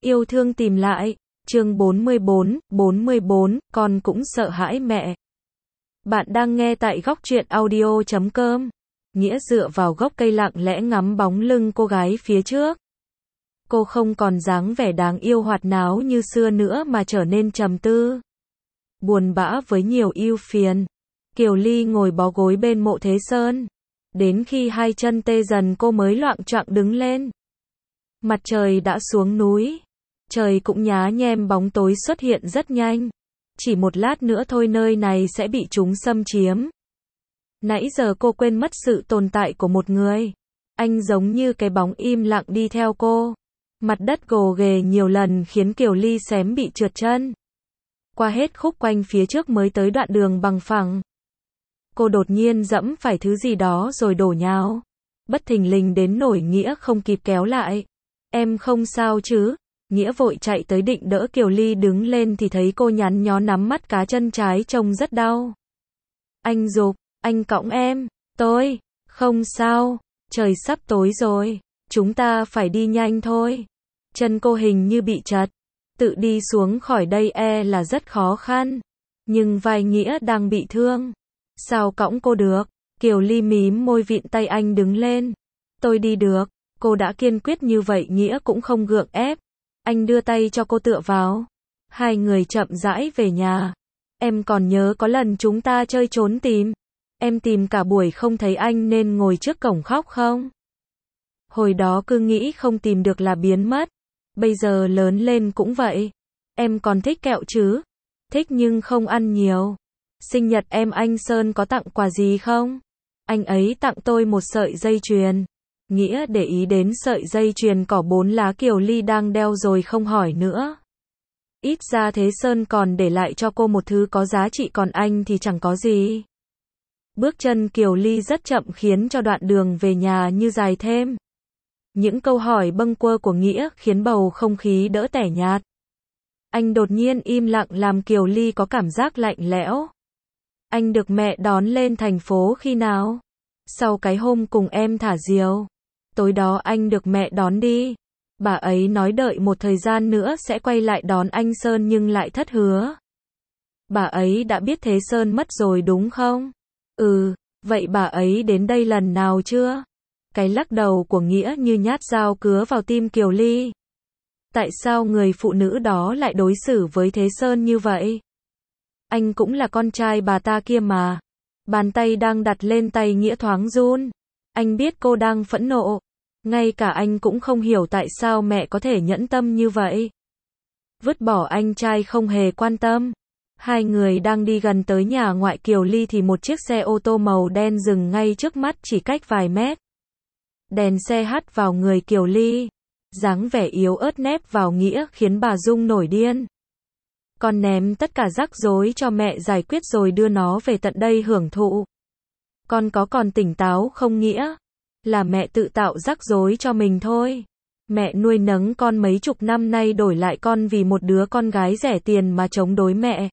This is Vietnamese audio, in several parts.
Yêu thương tìm lại, chương 44, con cũng sợ hãi mẹ. Bạn đang nghe tại góc truyện audio.com. Nghĩa dựa vào gốc cây lặng lẽ ngắm bóng lưng cô gái phía trước. Cô không còn dáng vẻ đáng yêu hoạt náo như xưa nữa mà trở nên trầm tư, buồn bã với nhiều ưu phiền. Kiều Ly ngồi bó gối bên mộ Thế Sơn. Đến khi hai chân tê dần cô mới loạng choạng đứng lên. Mặt trời đã xuống núi. Trời cũng nhá nhem, bóng tối xuất hiện rất nhanh. Chỉ một lát nữa thôi nơi này sẽ bị chúng xâm chiếm. Nãy giờ cô quên mất sự tồn tại của một người. Anh giống như cái bóng im lặng đi theo cô. Mặt đất gồ ghề nhiều lần khiến Kiều Ly xém bị trượt chân. Qua hết khúc quanh phía trước mới tới đoạn đường bằng phẳng. Cô đột nhiên dẫm phải thứ gì đó rồi đổ nhào. Bất thình lình đến nỗi Nghĩa không kịp kéo lại. Em không sao chứ? Nghĩa vội chạy tới định đỡ Kiều Ly đứng lên thì thấy cô nhắn nhó nắm mắt cá chân trái trông rất đau. Anh giục, anh cõng em. Tôi, không sao, trời sắp tối rồi, chúng ta phải đi nhanh thôi. Chân cô hình như bị trật, tự đi xuống khỏi đây là rất khó khăn. Nhưng vai Nghĩa đang bị thương, sao cõng cô được? Kiều Ly mím môi vịn tay anh đứng lên. Tôi đi được. Cô đã kiên quyết như vậy Nghĩa cũng không gượng ép. Anh đưa tay cho cô tựa vào. Hai người chậm rãi về nhà. Em còn nhớ có lần chúng ta chơi trốn tìm. Em tìm cả buổi không thấy anh nên ngồi trước cổng khóc không? Hồi đó cứ nghĩ không tìm được là biến mất. Bây giờ lớn lên cũng vậy. Em còn thích kẹo chứ? Thích nhưng không ăn nhiều. Sinh nhật em anh Sơn có tặng quà gì không? Anh ấy tặng tôi một sợi dây chuyền. Nghĩa để ý đến sợi dây chuyền cỏ 4 lá Kiều Ly đang đeo rồi không hỏi nữa. Ít ra Thế Sơn còn để lại cho cô một thứ có giá trị còn anh thì chẳng có gì. Bước chân Kiều Ly rất chậm khiến cho đoạn đường về nhà như dài thêm. Những câu hỏi bâng quơ của Nghĩa khiến bầu không khí đỡ tẻ nhạt. Anh đột nhiên im lặng làm Kiều Ly có cảm giác lạnh lẽo. Anh được mẹ đón lên thành phố khi nào? Sau cái hôm cùng em thả diều. Tối đó anh được mẹ đón đi. Bà ấy nói đợi một thời gian nữa sẽ quay lại đón anh Sơn nhưng lại thất hứa. Bà ấy đã biết Thế Sơn mất rồi đúng không? Ừ, vậy bà ấy đến đây lần nào chưa? Cái lắc đầu của Nghĩa như nhát dao cứa vào tim Kiều Ly. Tại sao người phụ nữ đó lại đối xử với Thế Sơn như vậy? Anh cũng là con trai bà ta kia mà. Bàn tay đang đặt lên tay Nghĩa thoáng run. Anh biết cô đang phẫn nộ. Ngay cả anh cũng không hiểu tại sao mẹ có thể nhẫn tâm như vậy. Vứt bỏ anh trai không hề quan tâm. Hai người đang đi gần tới nhà ngoại Kiều Ly thì một chiếc xe ô tô màu đen dừng ngay trước mắt chỉ cách vài mét. Đèn xe hắt vào người Kiều Ly. Dáng vẻ yếu ớt nép vào Nghĩa khiến bà Dung nổi điên. Con ném tất cả rắc rối cho mẹ giải quyết rồi đưa nó về tận đây hưởng thụ. Con có còn tỉnh táo không Nghĩa? Là mẹ tự tạo rắc rối cho mình thôi. Mẹ nuôi nấng con mấy chục năm nay đổi lại con vì một đứa con gái rẻ tiền mà chống đối mẹ.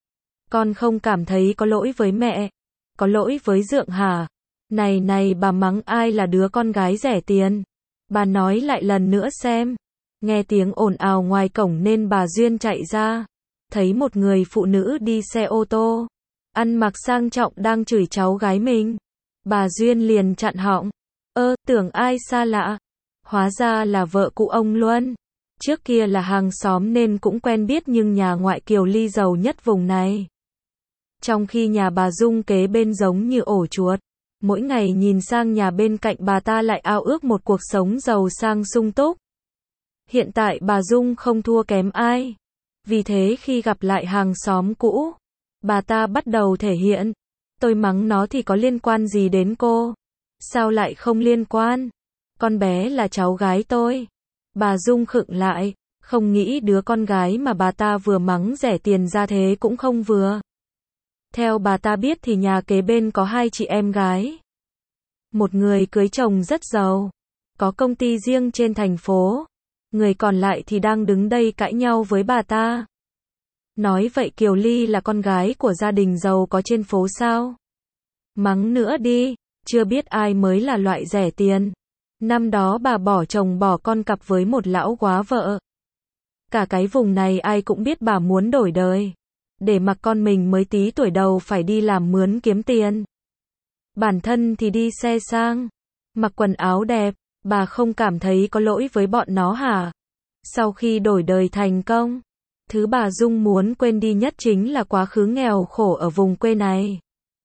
Con không cảm thấy có lỗi với mẹ. Có lỗi với Dượng hả? Này bà mắng ai là đứa con gái rẻ tiền? Bà nói lại lần nữa xem. Nghe tiếng ồn ào ngoài cổng nên bà Duyên chạy ra. Thấy một người phụ nữ đi xe ô tô, ăn mặc sang trọng đang chửi cháu gái mình. Bà Duyên liền chặn họng. Tưởng ai xa lạ. Hóa ra là vợ cụ ông Luân. Trước kia là hàng xóm nên cũng quen biết nhưng nhà ngoại Kiều Ly giàu nhất vùng này. Trong khi nhà bà Dung kế bên giống như ổ chuột. Mỗi ngày nhìn sang nhà bên cạnh bà ta lại ao ước một cuộc sống giàu sang sung túc. Hiện tại bà Dung không thua kém ai. Vì thế khi gặp lại hàng xóm cũ, bà ta bắt đầu thể hiện. Tôi mắng nó thì có liên quan gì đến cô? Sao lại không liên quan? Con bé là cháu gái tôi. Bà Dung khựng lại, không nghĩ đứa con gái mà bà ta vừa mắng rẻ tiền ra thế cũng không vừa. Theo bà ta biết thì nhà kế bên có hai chị em gái. Một người cưới chồng rất giàu, có công ty riêng trên thành phố. Người còn lại thì đang đứng đây cãi nhau với bà ta. Nói vậy Kiều Ly là con gái của gia đình giàu có trên phố sao? Mắng nữa đi, chưa biết ai mới là loại rẻ tiền. Năm đó bà bỏ chồng bỏ con cặp với một lão góa vợ. Cả cái vùng này ai cũng biết bà muốn đổi đời. Để mặc con mình mới tí tuổi đầu phải đi làm mướn kiếm tiền. Bản thân thì đi xe sang, mặc quần áo đẹp, bà không cảm thấy có lỗi với bọn nó hả? Sau khi đổi đời thành công, thứ bà Dung muốn quên đi nhất chính là quá khứ nghèo khổ ở vùng quê này.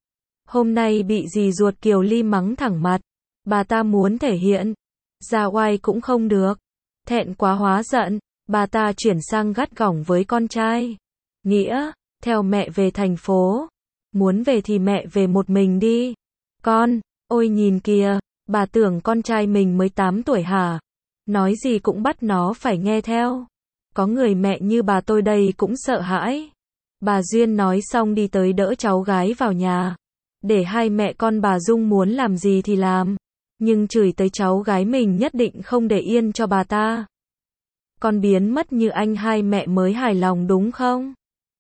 Hôm nay bị dì ruột Kiều Ly mắng thẳng mặt, bà ta muốn thể hiện, ra oai cũng không được. Thẹn quá hóa giận, bà ta chuyển sang gắt gỏng với con trai. Nghĩa, theo mẹ về thành phố. Muốn về thì mẹ về một mình đi. Con, ôi nhìn kìa, bà tưởng con trai mình mới 8 tuổi hả? Nói gì cũng bắt nó phải nghe theo. Có người mẹ như bà tôi đây cũng sợ hãi. Bà Duyên nói xong đi tới đỡ cháu gái vào nhà. Để hai mẹ con bà Dung muốn làm gì thì làm. Nhưng chửi tới cháu gái mình nhất định không để yên cho bà ta. Con biến mất như anh hai mẹ mới hài lòng đúng không?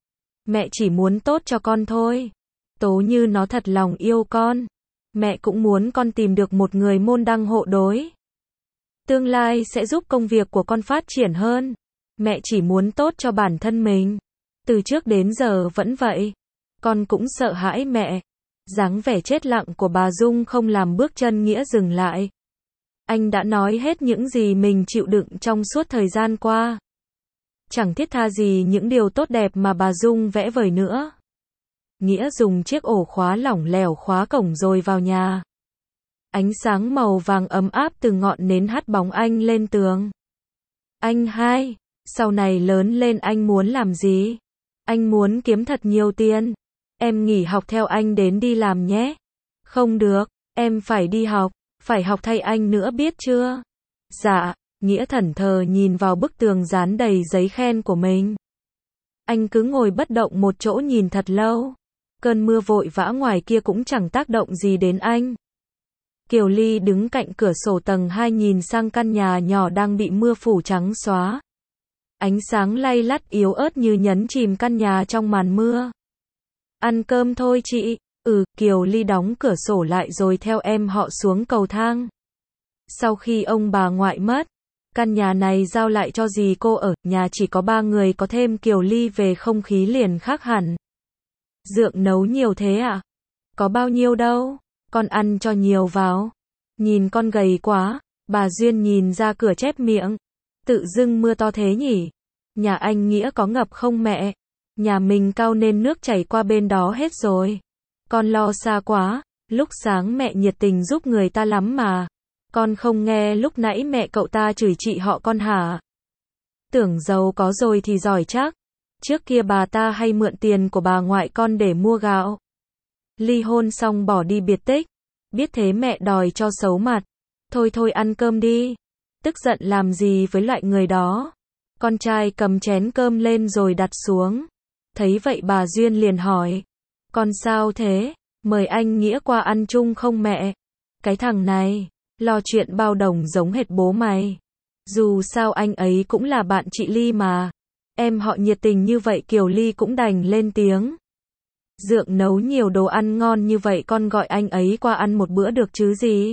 Mẹ chỉ muốn tốt cho con thôi. Tố như nó thật lòng yêu con. Mẹ cũng muốn con tìm được một người môn đăng hộ đối. Tương lai sẽ giúp công việc của con phát triển hơn. Mẹ chỉ muốn tốt cho bản thân mình. Từ trước đến giờ vẫn vậy. Con cũng sợ hãi mẹ. Dáng vẻ chết lặng của bà Dung không làm bước chân Nghĩa dừng lại. Anh đã nói hết những gì mình chịu đựng trong suốt thời gian qua. Chẳng thiết tha gì những điều tốt đẹp mà bà Dung vẽ vời nữa. Nghĩa dùng chiếc ổ khóa lỏng lẻo khóa cổng rồi vào nhà. Ánh sáng màu vàng ấm áp từ ngọn nến hắt bóng anh lên tường. Anh hai, sau này lớn lên anh muốn làm gì? Anh muốn kiếm thật nhiều tiền. Em nghỉ học theo anh đến đi làm nhé. Không được, em phải đi học, phải học thay anh nữa biết chưa? Dạ, Nghĩa thẫn thờ nhìn vào bức tường dán đầy giấy khen của mình. Anh cứ ngồi bất động một chỗ nhìn thật lâu. Cơn mưa vội vã ngoài kia cũng chẳng tác động gì đến anh. Kiều Ly đứng cạnh cửa sổ tầng 2 nhìn sang căn nhà nhỏ đang bị mưa phủ trắng xóa. Ánh sáng lay lắt yếu ớt như nhấn chìm căn nhà trong màn mưa. Ăn cơm thôi chị. Kiều Ly đóng cửa sổ lại rồi theo em họ xuống cầu thang. Sau khi ông bà ngoại mất, căn nhà này giao lại cho dì cô ở, nhà chỉ có 3 người, có thêm Kiều Ly về không khí liền khác hẳn. Dượng nấu nhiều thế ạ? Có bao nhiêu đâu, con ăn cho nhiều vào. Nhìn con gầy quá, bà Duyên nhìn ra cửa chép miệng. Tự dưng mưa to thế nhỉ? Nhà anh Nghĩa có ngập không mẹ? Nhà mình cao nên nước chảy qua bên đó hết rồi. Con lo xa quá, lúc sáng mẹ nhiệt tình giúp người ta lắm mà. Con không nghe lúc nãy mẹ cậu ta chửi chị họ con hả? Tưởng giàu có rồi thì giỏi chắc. Trước kia bà ta hay mượn tiền của bà ngoại con để mua gạo. Ly hôn xong bỏ đi biệt tích. Biết thế mẹ đòi cho xấu mặt. Thôi thôi ăn cơm đi. Tức giận làm gì với loại người đó. Con trai cầm chén cơm lên rồi đặt xuống. Thấy vậy bà Duyên liền hỏi. Con sao thế? Mời anh Nghĩa qua ăn chung không mẹ? Cái thằng này, lo chuyện bao đồng giống hệt bố mày. Dù sao anh ấy cũng là bạn chị Ly mà. Em họ nhiệt tình như vậy Kiều Ly cũng đành lên tiếng. Dượng nấu nhiều đồ ăn ngon như vậy con gọi anh ấy qua ăn một bữa được chứ gì?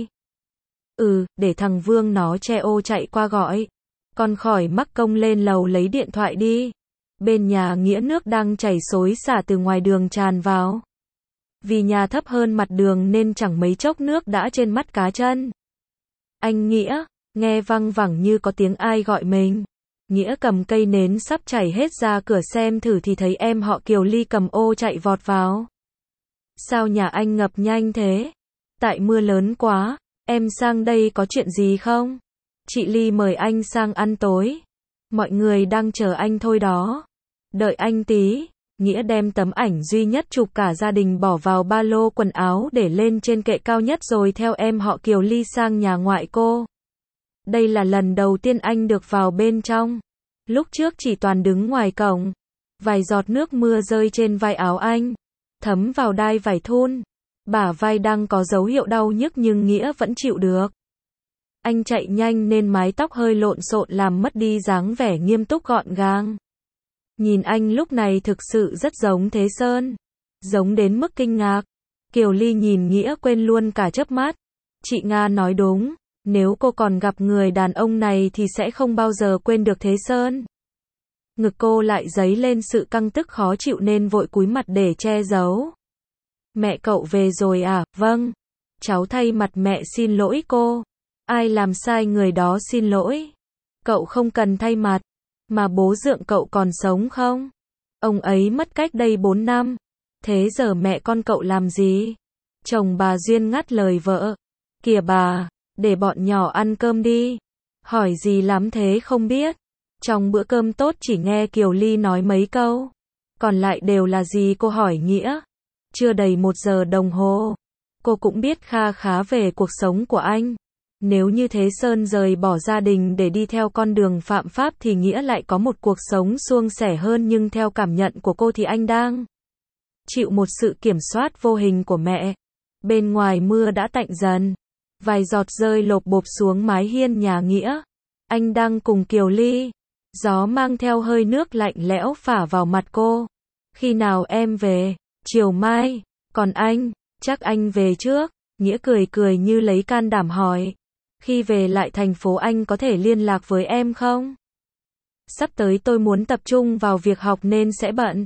Để thằng Vương nó che ô chạy qua gọi. Con khỏi mắc công lên lầu lấy điện thoại đi. Bên nhà Nghĩa nước đang chảy xối xả từ ngoài đường tràn vào. Vì nhà thấp hơn mặt đường nên chẳng mấy chốc nước đã trên mắt cá chân. Anh Nghĩa, nghe văng vẳng như có tiếng ai gọi mình. Nghĩa cầm cây nến sắp chảy hết ra cửa xem thử thì thấy em họ Kiều Ly cầm ô chạy vọt vào. Sao nhà anh ngập nhanh thế? Tại mưa lớn quá, em sang đây có chuyện gì không? Chị Ly mời anh sang ăn tối. Mọi người đang chờ anh thôi đó. Đợi anh tí. Nghĩa đem tấm ảnh duy nhất chụp cả gia đình bỏ vào ba lô quần áo để lên trên kệ cao nhất rồi theo em họ Kiều Ly sang nhà ngoại cô. Đây là lần đầu tiên anh được vào bên trong. Lúc trước chỉ toàn đứng ngoài cổng. Vài giọt nước mưa rơi trên vai áo anh, thấm vào đai vải thun. Bả vai đang có dấu hiệu đau nhức nhưng Nghĩa vẫn chịu được. Anh chạy nhanh nên mái tóc hơi lộn xộn làm mất đi dáng vẻ nghiêm túc gọn gàng. Nhìn anh lúc này thực sự rất giống Thế Sơn. Giống đến mức kinh ngạc. Kiều Ly nhìn Nghĩa quên luôn cả chớp mắt. Chị Nga nói đúng. Nếu cô còn gặp người đàn ông này thì sẽ không bao giờ quên được Thế Sơn. Ngực cô lại dấy lên sự căng tức khó chịu nên vội cúi mặt để che giấu. Mẹ cậu về rồi à? Vâng. Cháu thay mặt mẹ xin lỗi cô. Ai làm sai người đó xin lỗi. Cậu không cần thay mặt. Mà bố dượng cậu còn sống không? Ông ấy mất cách đây 4 năm. Thế giờ mẹ con cậu làm gì? Chồng bà Duyên ngắt lời vợ. Kìa bà, để bọn nhỏ ăn cơm đi. Hỏi gì lắm thế không biết. Trong bữa cơm tốt chỉ nghe Kiều Ly nói mấy câu. Còn lại đều là gì cô hỏi nghĩa. Chưa đầy 1 giờ đồng hồ. Cô cũng biết kha khá về cuộc sống của anh. Nếu như Thế Sơn rời bỏ gia đình để đi theo con đường phạm pháp thì Nghĩa lại có một cuộc sống suôn sẻ hơn, nhưng theo cảm nhận của cô thì anh đang chịu một sự kiểm soát vô hình của mẹ. Bên ngoài mưa đã tạnh dần. Vài giọt rơi lộp bộp xuống mái hiên nhà Nghĩa. Anh đang cùng Kiều Ly. Gió mang theo hơi nước lạnh lẽo phả vào mặt cô. Khi nào em về? Chiều mai. Còn anh? Chắc anh về trước. Nghĩa cười cười như lấy can đảm hỏi. Khi về lại thành phố anh có thể liên lạc với em không? Sắp tới tôi muốn tập trung vào việc học nên sẽ bận.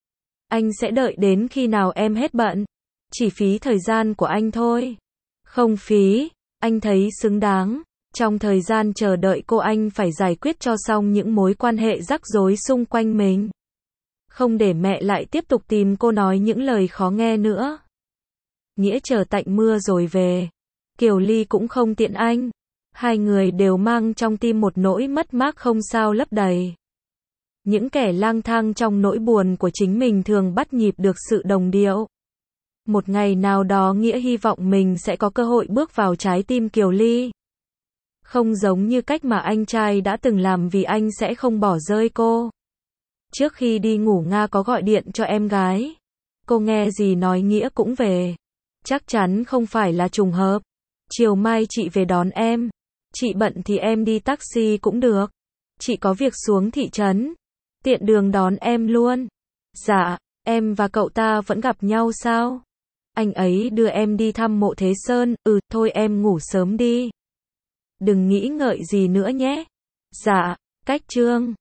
Anh sẽ đợi đến khi nào em hết bận. Chỉ phí thời gian của anh thôi. Không phí, anh thấy xứng đáng. Trong thời gian chờ đợi cô, anh phải giải quyết cho xong những mối quan hệ rắc rối xung quanh mình. Không để mẹ lại tiếp tục tìm cô nói những lời khó nghe nữa. Nghĩa chờ tạnh mưa rồi về. Kiều Ly cũng không tiện anh. Hai người đều mang trong tim một nỗi mất mát không sao lấp đầy. Những kẻ lang thang trong nỗi buồn của chính mình thường bắt nhịp được sự đồng điệu. Một ngày nào đó Nghĩa hy vọng mình sẽ có cơ hội bước vào trái tim Kiều Ly. Không giống như cách mà anh trai đã từng làm, vì anh sẽ không bỏ rơi cô. Trước khi đi ngủ Nga có gọi điện cho em gái. Cô nghe gì nói Nghĩa cũng về. Chắc chắn không phải là trùng hợp. Chiều mai chị về đón em. Chị bận thì em đi taxi cũng được. Chị có việc xuống thị trấn. Tiện đường đón em luôn. Dạ, em và cậu ta vẫn gặp nhau sao? Anh ấy đưa em đi thăm mộ Thế Sơn. Thôi em ngủ sớm đi. Đừng nghĩ ngợi gì nữa nhé. Dạ, cách chương.